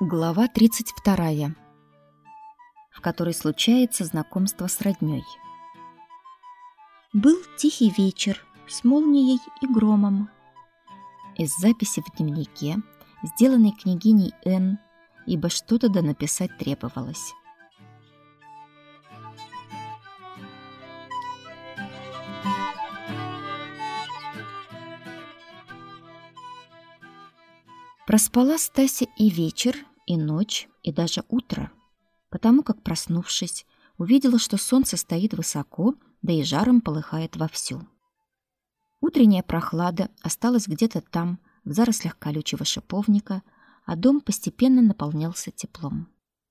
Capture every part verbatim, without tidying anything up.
Глава тридцать вторая, в которой случается знакомство с роднёй. Был тихий вечер с молнией и громом. Из записи в дневнике, сделанной княгиней Н, ибо что-то да написать требовалось. Проспала Стася и вечер, и ночь, и даже утро, потому как, проснувшись, увидела, что солнце стоит высоко, да и жаром полыхает вовсю. Утренняя прохлада осталась где-то там, в зарослях колючего шиповника, а дом постепенно наполнялся теплом.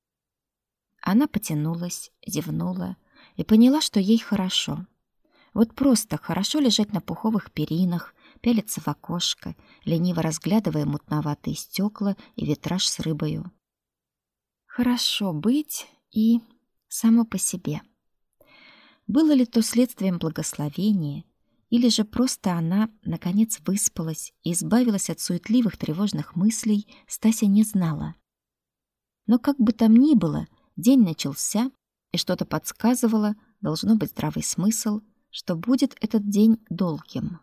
Она потянулась, зевнула и поняла, что ей хорошо. Вот просто хорошо лежать на пуховых перинах, пялиться в окошко, лениво разглядывая мутноватые стекла и витраж с рыбою. Хорошо быть и само по себе. Было ли то следствием благословения, или же просто она, наконец, выспалась и избавилась от суетливых тревожных мыслей, Стася не знала. Но как бы там ни было, день начался, и что-то подсказывало, должно быть здравый смысл, что будет этот день долгим.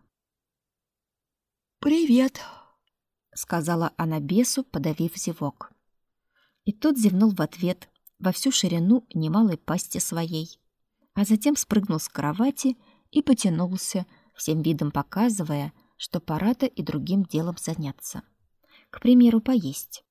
«Привет», — сказала она бесу, подавив зевок. И тот зевнул в ответ во всю ширину немалой пасти своей, а затем спрыгнул с кровати и потянулся, всем видом показывая, что пора-то и другим делом заняться. К примеру, поесть.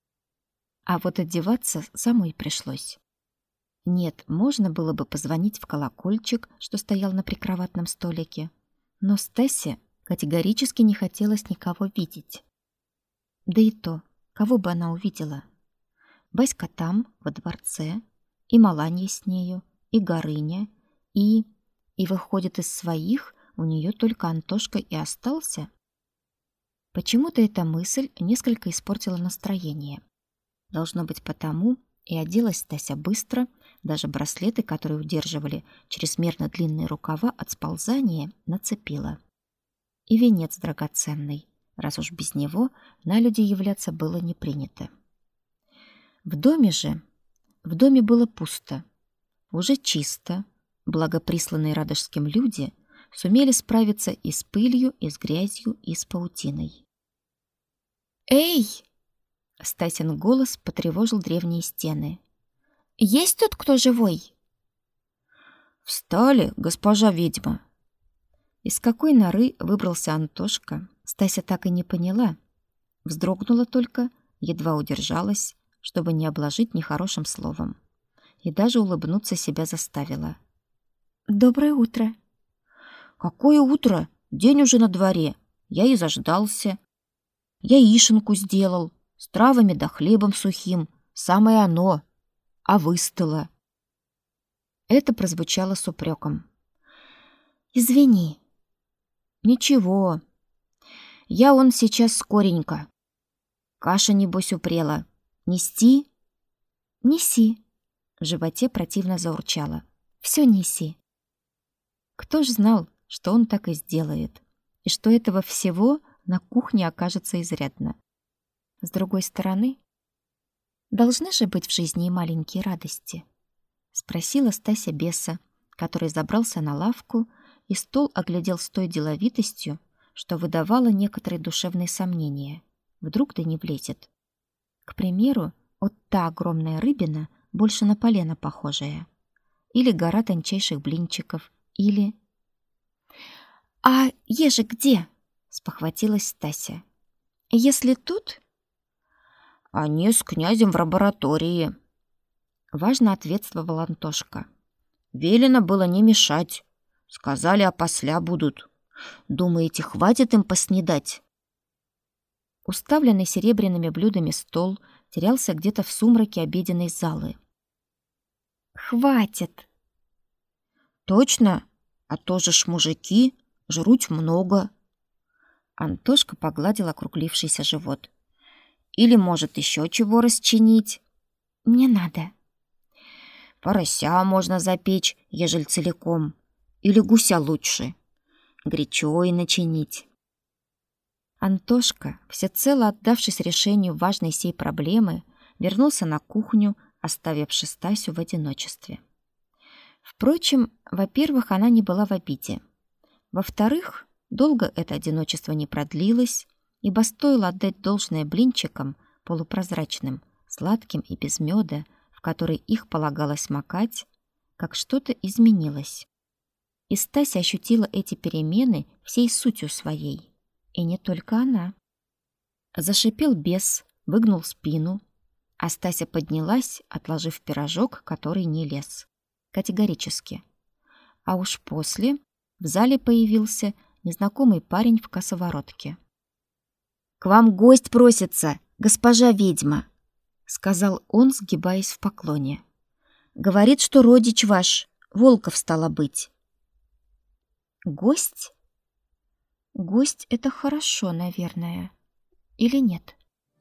А вот одеваться самой пришлось. Нет, можно было бы позвонить в колокольчик, что стоял на прикроватном столике, но Стасе категорически не хотелось никого видеть. Да и то, кого бы она увидела? Баська там, во дворце, и Маланья с нею, и Горыня, и... И выходит, из своих у нее только Антошка и остался. Почему-то эта мысль несколько испортила настроение. Должно быть потому, и оделась Стася быстро, даже браслеты, которые удерживали чрезмерно длинные рукава от сползания, нацепила. И венец драгоценный, раз уж без него на люди являться было не принято. В доме же, в доме было пусто, уже чисто, благо присланные радожским люди сумели справиться и с пылью, и с грязью, и с паутиной. «Эй!» — Стасин голос потревожил древние стены. «Есть тут кто живой?» «Встали, госпожа ведьма!» Из какой норы выбрался Антошка, Стася так и не поняла. Вздрогнула только, едва удержалась, чтобы не обложить нехорошим словом. И даже улыбнуться себя заставила. «Доброе утро!» «Какое утро? День уже на дворе. Я и заждался. Яишенку сделал, с травами да хлебом сухим. Самое оно. А выстыла». Это прозвучало с упреком. «Извини». «Ничего. Я он сейчас скоренько. Каша, небось, упрела. Нести?» «Неси». В животе противно заурчало. «Всё неси». Кто ж знал, что он так и сделает, и что этого всего на кухне окажется изрядно. С другой стороны, должны же быть в жизни и маленькие радости, спросила Стася беса, который забрался на лавку и стол оглядел с той деловитостью, что выдавало некоторые душевные сомнения. Вдруг да не влезет. К примеру, вот та огромная рыбина, больше на полено похожая, или гора тончайших блинчиков, или... «А ежи где?» — спохватилась Стася. «Если тут...» «Они с князем в лаборатории», — важно ответствовал Антошка. «Велено было не мешать. Сказали, опосля будут. Думаете, хватит им поснедать?» Уставленный серебряными блюдами стол терялся где-то в сумраке обеденной залы. «Хватит!» «Точно? А то же ж мужики, жруть много». Антошка погладил округлившийся живот. «Или, может, еще чего расчинить?» «Не надо». «Порося можно запечь, ежели целиком. Или гуся лучше. Горячо и начинить». Антошка, всецело отдавшись решению важной сей проблемы, вернулся на кухню, оставивши Стасю в одиночестве. Впрочем, во-первых, она не была в обиде. Во-вторых, долго это одиночество не продлилось, ибо стоило отдать должное блинчикам полупрозрачным, сладким и без меда, в который их полагалось макать, как что-то изменилось. И Стася ощутила эти перемены всей сутью своей. И не только она. Зашипел бес, выгнул спину, а Стася поднялась, отложив пирожок, который не лез. Категорически. А уж после в зале появился незнакомый парень в косоворотке. «К вам гость просится, госпожа ведьма», — сказал он, сгибаясь в поклоне. «Говорит, что родич ваш, Волков, стало быть». «Гость? Гость — это хорошо, наверное. Или нет?»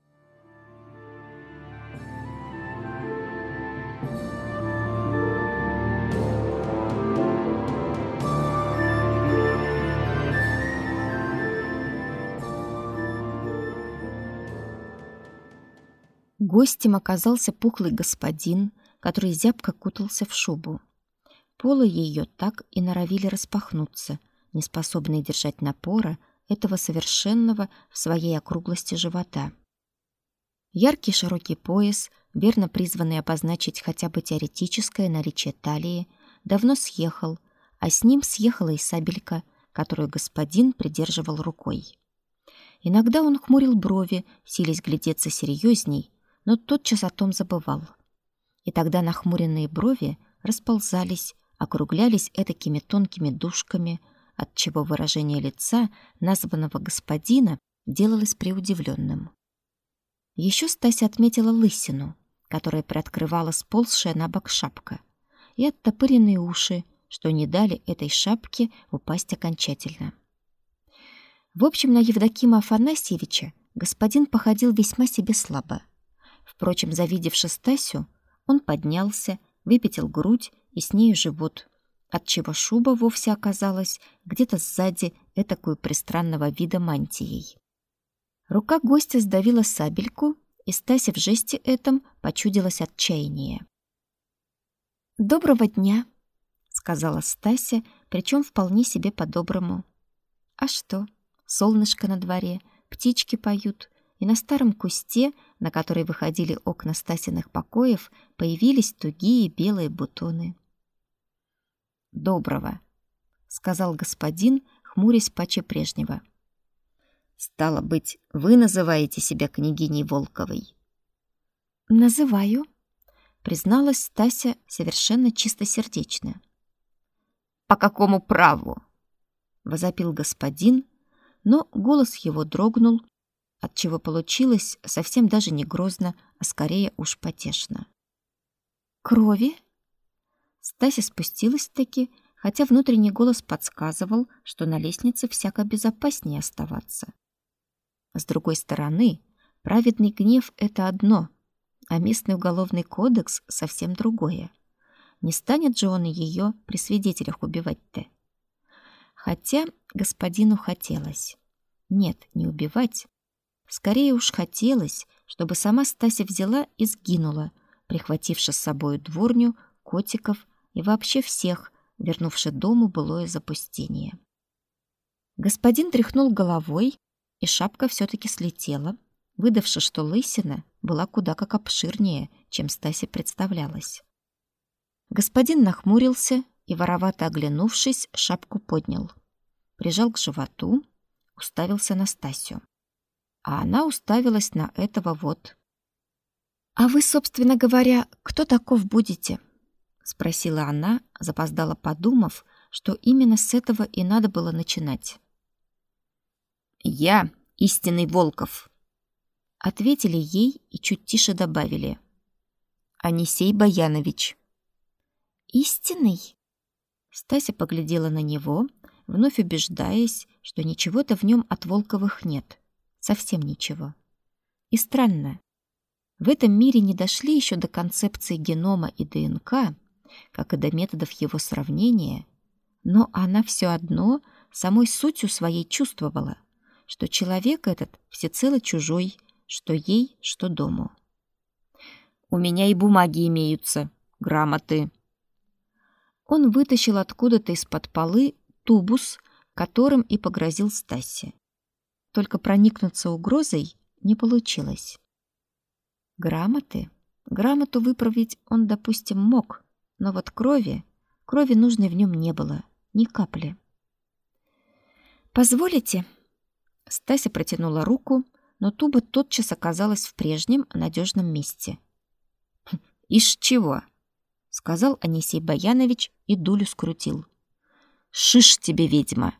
Гостем оказался пухлый господин, который зябко кутался в шубу. Полы ее так и норовили распахнуться, неспособные держать напора этого совершенного в своей округлости живота. Яркий широкий пояс, верно призванный обозначить хотя бы теоретическое наличие талии, давно съехал, а с ним съехала и сабелька, которую господин придерживал рукой. Иногда он хмурил брови, силясь глядеться серьезней, но тотчас о том забывал. И тогда нахмуренные брови расползались, округлялись этакими тонкими дужками, отчего выражение лица названного господина делалось преудивленным. Еще Стася отметила лысину, которая приоткрывала сползшая на бок шапка, и оттопыренные уши, что не дали этой шапке упасть окончательно. В общем, на Евдокима Афанасьевича господин походил весьма себе слабо. Впрочем, завидевши Стасю, он поднялся, выпятил грудь и с нею живот, отчего шуба вовсе оказалась где-то сзади этакую пристранного вида мантией. Рука гостя сдавила сабельку, и Стасе в жесте этом почудилось отчаяние. «Доброго дня», — сказала Стася, причем вполне себе по-доброму. «А что? Солнышко на дворе, птички поют, и на старом кусте, на который выходили окна Стасиных покоев, появились тугие белые бутоны». «Доброго», — сказал господин, хмурясь паче прежнего. «Стало быть, вы называете себя княгиней Волковой?» «Называю», — призналась Стася совершенно чистосердечно. «По какому праву?» — возопил господин, но голос его дрогнул, отчего получилось совсем даже не грозно, а скорее уж потешно. «Крови?» Стася спустилась-таки, хотя внутренний голос подсказывал, что на лестнице всяко безопаснее оставаться. С другой стороны, праведный гнев — это одно, а местный уголовный кодекс — совсем другое. Не станет же он ее при свидетелях убивать-то. Хотя господину хотелось. Нет, не убивать. Скорее уж хотелось, чтобы сама Стася взяла и сгинула, прихвативши с собой дворню, котиков и вообще всех, вернувши дому былое запустение. Господин тряхнул головой, и шапка все-таки слетела, выдавши, что лысина была куда как обширнее, чем Стасе представлялось. Господин нахмурился и, воровато оглянувшись, шапку поднял, прижал к животу, уставился на Стасю. А она уставилась на этого вот. «А вы, собственно говоря, кто таков будете?» — спросила она, запоздало подумав, что именно с этого и надо было начинать. «Я истинный Волков», — ответили ей и чуть тише добавили. «Анисей Баянович». «Истинный?» Стася поглядела на него, вновь убеждаясь, что ничего-то в нем от Волковых нет. Совсем ничего. И странно. В этом мире не дошли еще до концепции генома и ДНК, как и до методов его сравнения, но она все одно самой сутью своей чувствовала, что человек этот всецело чужой, что ей, что дому. У меня и бумаги имеются, грамоты. Он вытащил откуда-то из-под полы тубус, которым и погрозил Стасе. Только проникнуться угрозой не получилось. Грамоты? Грамоту выправить он, допустим, мог, но вот крови, крови нужной в нем не было, ни капли. «Позволите?» Стася протянула руку, но туба тотчас оказалась в прежнем надежном месте. «Ишь чего?» — сказал Анисей Баянович и дулю скрутил. «Шиш тебе, ведьма!»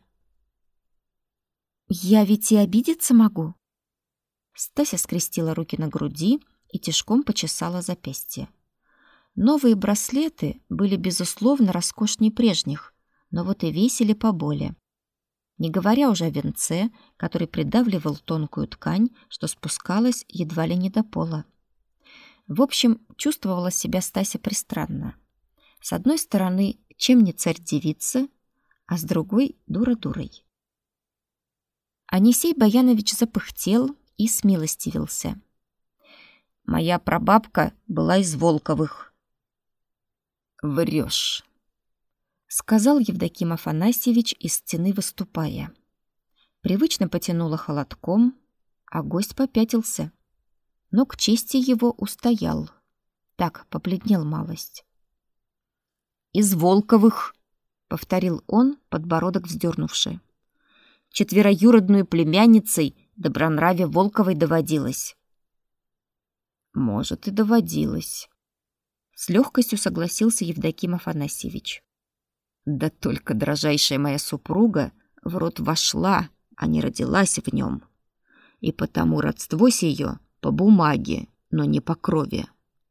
«Я ведь и обидеться могу!» Стася скрестила руки на груди и тишком почесала запястье. Новые браслеты были, безусловно, роскошнее прежних, но вот и весили поболее. Не говоря уже о венце, который придавливал тонкую ткань, что спускалась едва ли не до пола. В общем, чувствовала себя Стася пристранно. С одной стороны, чем не царь-девица, а с другой — дура-дурой. Анисей Баянович запыхтел и смилостивился. «Моя прабабка была из Волковых». «Врешь», — сказал Евдоким Афанасьевич из стены выступая. Привычно потянуло холодком, а гость попятился. Но к чести его устоял. Так, побледнел малость. «Из Волковых», — повторил он, подбородок вздернувши. «Четвероюродную племянницей Добронраве Волковой доводилось». «Может, и доводилось», — с легкостью согласился Евдоким Афанасьевич. «Да только дрожайшая моя супруга в род вошла, а не родилась в нем. И потому родство сие по бумаге, но не по крови.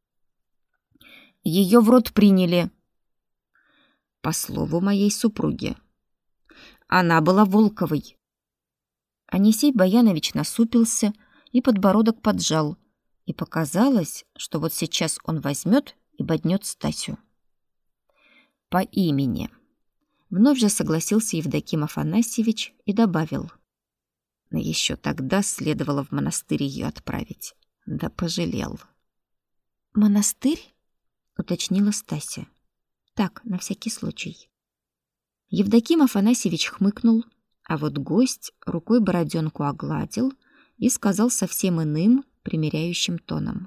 Ее в род приняли, по слову моей супруги. Она была Волковой». Анисей Баянович насупился и подбородок поджал, и показалось, что вот сейчас он возьмет и боднет Стасю. «По имени». Вновь же согласился Евдоким Афанасьевич и добавил. Но еще тогда следовало в монастырь ее отправить. Да пожалел. «Монастырь?» — уточнила Стася. Так, на всякий случай. Евдоким Афанасьевич хмыкнул, а вот гость рукой бороденку огладил и сказал совсем иным, примиряющим тоном.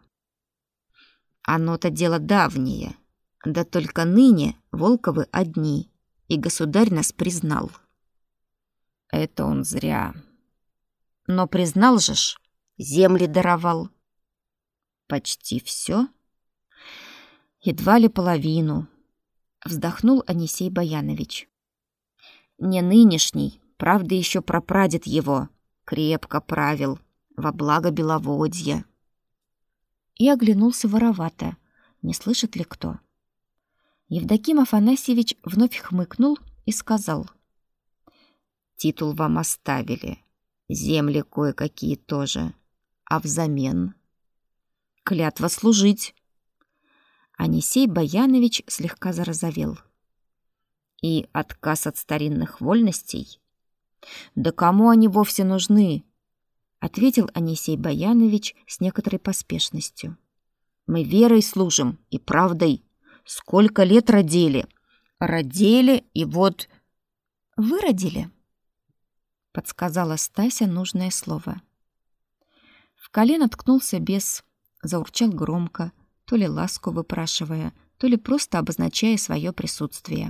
«Оно-то дело давнее, да только ныне Волковы одни, и государь нас признал». «Это он зря. Но признал же ж, земли даровал». «Почти все?» «Едва ли половину», — вздохнул Анисей Баянович. «Не нынешний, правда, еще прапрадед его, крепко правил, во благо Беловодья». И оглянулся воровато, не слышит ли кто. Евдоким Афанасьевич вновь хмыкнул и сказал. «Титул вам оставили, земли кое-какие тоже, а взамен клятва служить». Анисей Баянович слегка зарозовел. «И отказ от старинных вольностей? Да кому они вовсе нужны?» — ответил Анисей Баянович с некоторой поспешностью. «Мы верой служим и правдой. Сколько лет родили? Родили, и вот...» «Вы родили?» — подсказала Стася нужное слово. В колено ткнулся бес, заурчал громко, то ли ласку выпрашивая, то ли просто обозначая свое присутствие.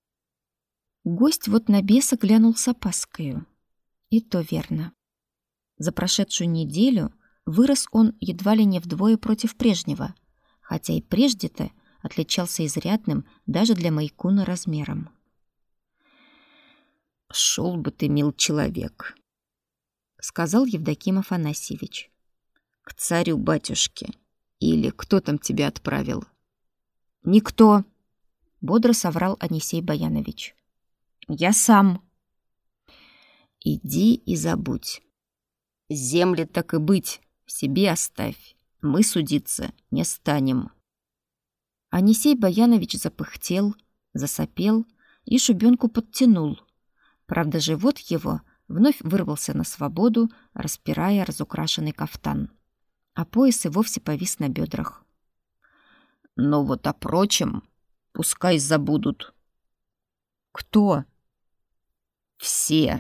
Гость вот на беса глянул с опаскою. И то верно. За прошедшую неделю вырос он едва ли не вдвое против прежнего, хотя и прежде-то отличался изрядным даже для майкуна размером. «Шел бы ты, мил человек», — сказал Евдоким Афанасьевич. «К царю-батюшке. Или кто там тебя отправил?» «Никто», — бодро соврал Анисей Баянович. «Я сам». «Иди и забудь. Земли так и быть, себе оставь. Мы судиться не станем». Анисей Баянович запыхтел, засопел и шубенку подтянул. Правда, живот его вновь вырвался на свободу, распирая разукрашенный кафтан, а пояс и вовсе повис на бедрах. Но вот о прочем пускай забудут. Кто? Все.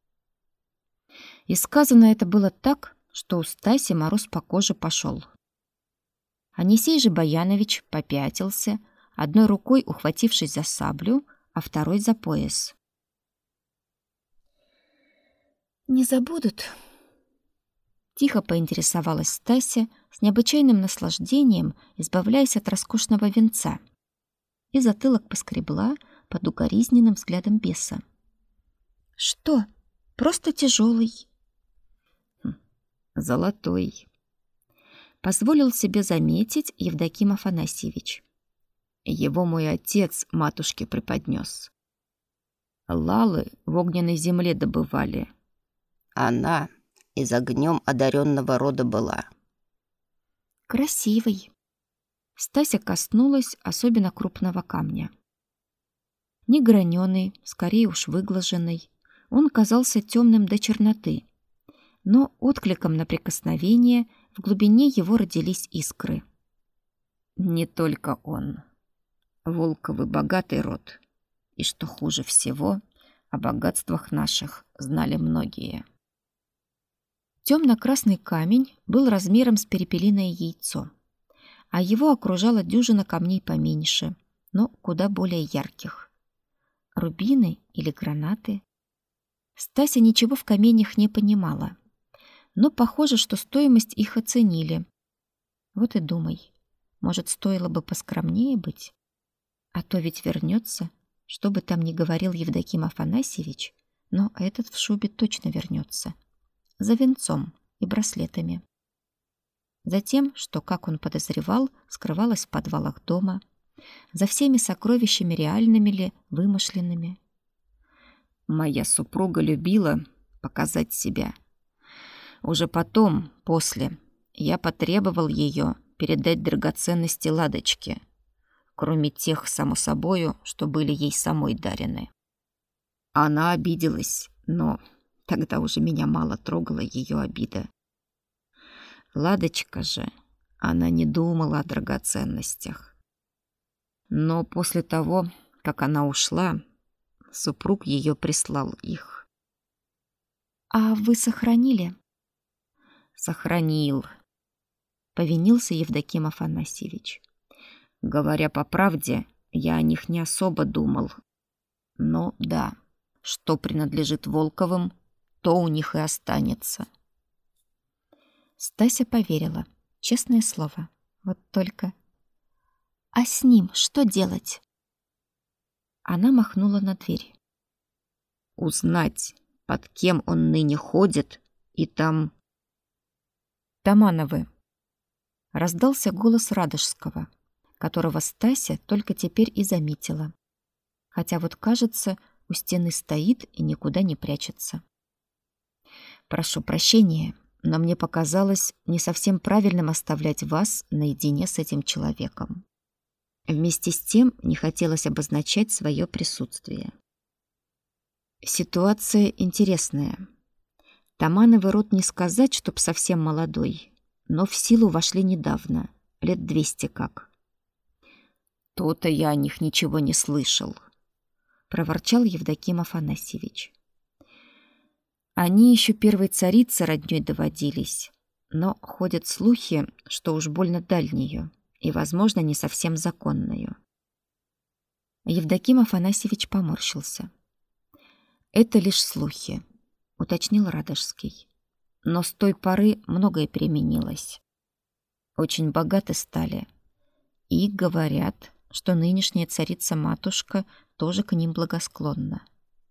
И сказано это было так, что у Стаси мороз по коже пошел. Анисей же Баянович попятился, одной рукой ухватившись за саблю, а второй за пояс. «Не забудут?» Тихо поинтересовалась Стася с необычайным наслаждением, избавляясь от роскошного венца, и затылок поскребла под укоризненным взглядом беса. «Что? Просто тяжелый?» Хм, «Золотой», — позволил себе заметить Евдоким Афанасьевич. «Его мой отец матушке преподнес. Лалы в огненной земле добывали. Она из огнем одаренного рода была». «Красивый». Стася коснулась особенно крупного камня. Не граненый, скорее уж выглаженный, он казался темным до черноты, но откликом на прикосновение в глубине его родились искры. Не только он. Волковы богатый род, и, что хуже всего, о богатствах наших знали многие. Темно-красный камень был размером с перепелиное яйцо, а его окружала дюжина камней поменьше, но куда более ярких. Рубины или гранаты? Стася ничего в каменьях не понимала, но похоже, что стоимость их оценили. Вот и думай, может, стоило бы поскромнее быть? А то ведь вернется, что бы там ни говорил Евдоким Афанасьевич, но этот в шубе точно вернется. За венцом и браслетами. За тем, что, как он подозревал, скрывалось в подвалах дома, за всеми сокровищами реальными ли, вымышленными. Моя супруга любила показать себя. Уже потом, после, я потребовал ее передать драгоценности Ладочке, кроме тех, само собою, что были ей самой дарены. Она обиделась, но тогда уже меня мало трогала ее обида. Ладочка же, она не думала о драгоценностях. Но после того, как она ушла, супруг ее прислал их. «А вы сохранили?» «Сохранил», — повинился Евдоким Афанасьевич. «Говоря по правде, я о них не особо думал. Но да, что принадлежит Волковым, то у них и останется». Стася поверила, честное слово. Вот только... «А с ним что делать?» Она махнула на дверь. «Узнать, под кем он ныне ходит, и там...» «Тамановы!» Раздался голос Радожского, которого Стася только теперь и заметила. Хотя вот, кажется, у стены стоит и никуда не прячется. «Прошу прощения, но мне показалось не совсем правильным оставлять вас наедине с этим человеком. Вместе с тем не хотелось обозначать свое присутствие. Ситуация интересная. Тамановый род не сказать, чтоб совсем молодой, но в силу вошли недавно, лет двести как. То-то я о них ничего не слышал», — проворчал Евдоким Афанасьевич. «Они еще первой царице роднёй доводились, но ходят слухи, что уж больно дальнюю и, возможно, не совсем законную». Евдоким Афанасьевич поморщился. «Это лишь слухи», — уточнил Радожский. «Но с той поры многое переменилось. Очень богаты стали. И говорят, что нынешняя царица-матушка тоже к ним благосклонна».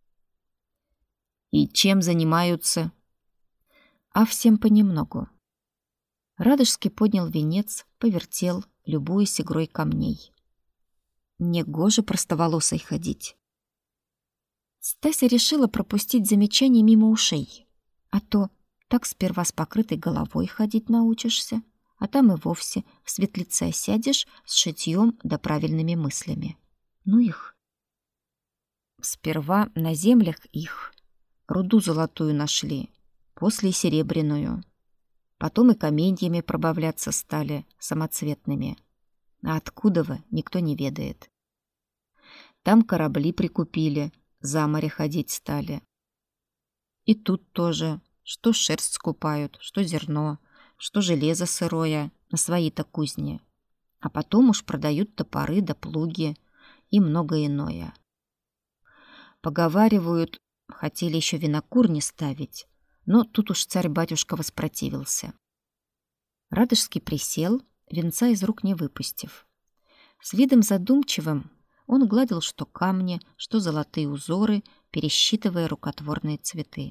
«И чем занимаются?» «А всем понемногу». Радожский поднял венец, повертел, любуясь игрой камней. «Негоже простоволосой ходить». Стася решила пропустить замечание мимо ушей. А то так сперва с покрытой головой ходить научишься, а там и вовсе в светлице осядешь с шитьем да правильными мыслями. Ну их. Сперва на землях их руду золотую нашли, после серебряную. Потом и каменьями пробавляться стали, самоцветными. А откуда вы, никто не ведает. Там корабли прикупили, за море ходить стали. И тут тоже, что шерсть скупают, что зерно, что железо сырое на свои-то кузни. А потом уж продают топоры да плуги и многое иное. Поговаривают, хотели еще винокурни ставить, но тут уж царь-батюшка воспротивился. Радожский присел, венца из рук не выпустив. С видом задумчивым он гладил что камни, что золотые узоры, пересчитывая рукотворные цветы.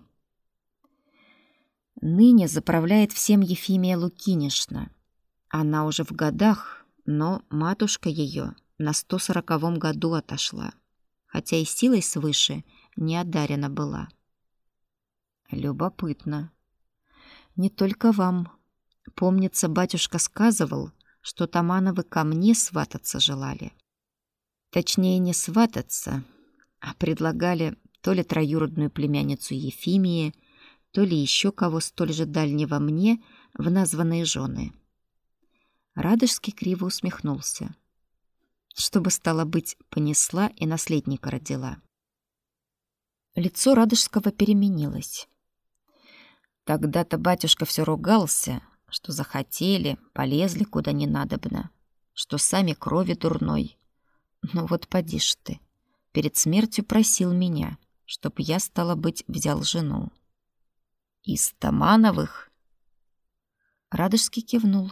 Ныне заправляет всем Ефимия Лукинишна. Она уже в годах, но матушка ее на сто сороковом году отошла, хотя и силой свыше не одарена была. Любопытно. Не только вам. Помнится, батюшка сказывал, что Тамановы ко мне свататься желали. Точнее, не свататься, а предлагали то ли троюродную племянницу Ефимии, то ли еще кого столь же дальнего мне в названные жены. Радожский криво усмехнулся. Чтобы, стало быть, понесла и наследника родила. Лицо Радожского переменилось. Тогда-то батюшка все ругался, что захотели, полезли куда не надобно, что сами крови дурной. Ну вот поди ж ты, перед смертью просил меня, чтоб я, стало быть, взял жену. Из Тамановых? Радожский кивнул.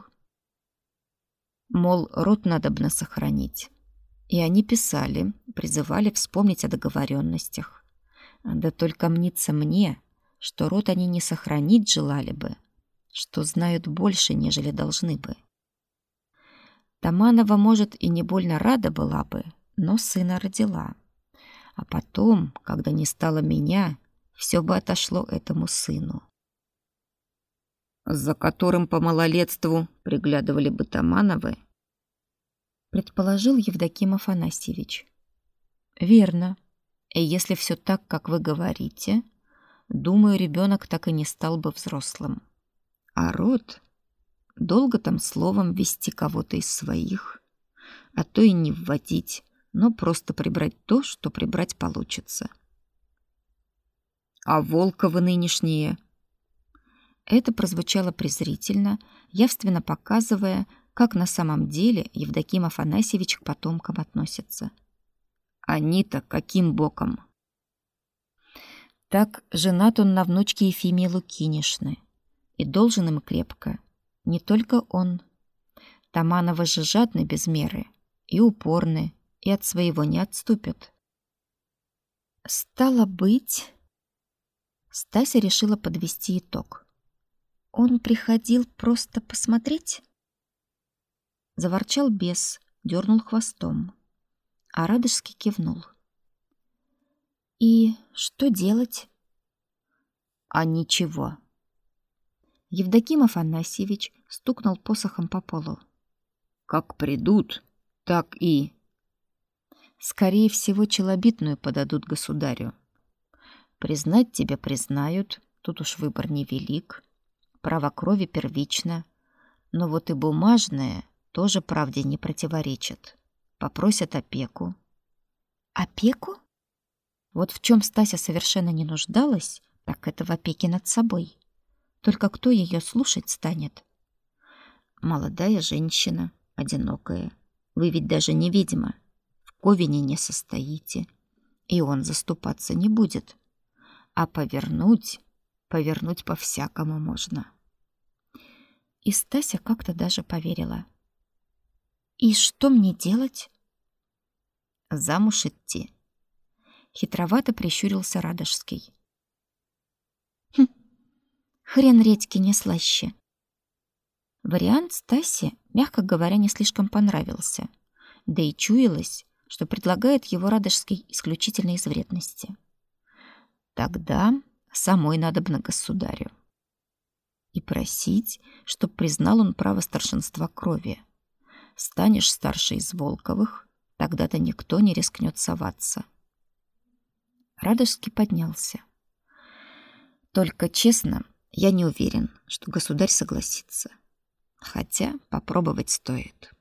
Мол, род надобно сохранить. И они писали, призывали вспомнить о договоренностях. Да только мнится мне, что род они не сохранить желали бы, что знают больше, нежели должны бы. Таманова, может, и не больно рада была бы, но сына родила. А потом, когда не стало меня, все бы отошло этому сыну. За которым по малолетству приглядывали бы Тамановы, предположил Евдоким Афанасьевич. Верно. И если все так, как вы говорите, думаю, ребенок так и не стал бы взрослым. А род... Долго там словом вести кого-то из своих, а то и не вводить, но просто прибрать то, что прибрать получится. А Волковы нынешние? Это прозвучало презрительно, явственно показывая, как на самом деле Евдоким Афанасьевич к потомкам относится. Они-то каким боком? Так женат он на внучке Ефимии Лукинишны и должен им крепко. Не только он. Тамановы же жадны без меры и упорны, и от своего не отступят. Стало быть... Стася решила подвести итог. Он приходил просто посмотреть? Заворчал бес, дернул хвостом. А Радожский кивнул. И что делать? А ничего. Евдоким Афанасьевич стукнул посохом по полу. Как придут, так и... Скорее всего, челобитную подадут государю. Признать тебя признают, тут уж выбор невелик. Право крови первично. Но вот и бумажное тоже правде не противоречит. Попросят опеку. Опеку? Вот в чем Стася совершенно не нуждалась, так это в опеке над собой. Только кто ее слушать станет? Молодая женщина, одинокая. Вы ведь даже не ведьма. В ковине не состоите. И он заступаться не будет. А повернуть, повернуть по-всякому можно. И Стася как-то даже поверила. И что мне делать? Замуж идти. Хитровато прищурился Радожский. Хм. Хрен редьки не слаще. Вариант Стасе, мягко говоря, не слишком понравился. Да и чуялось, что предлагает его Радожский исключительно из вредности. Тогда самой надобно государю. И просить, чтоб признал он право старшинства крови. Станешь старше из Волковых, тогда-то никто не рискнет соваться. Радожский поднялся. Только честно, я не уверен, что государь согласится. Хотя попробовать стоит.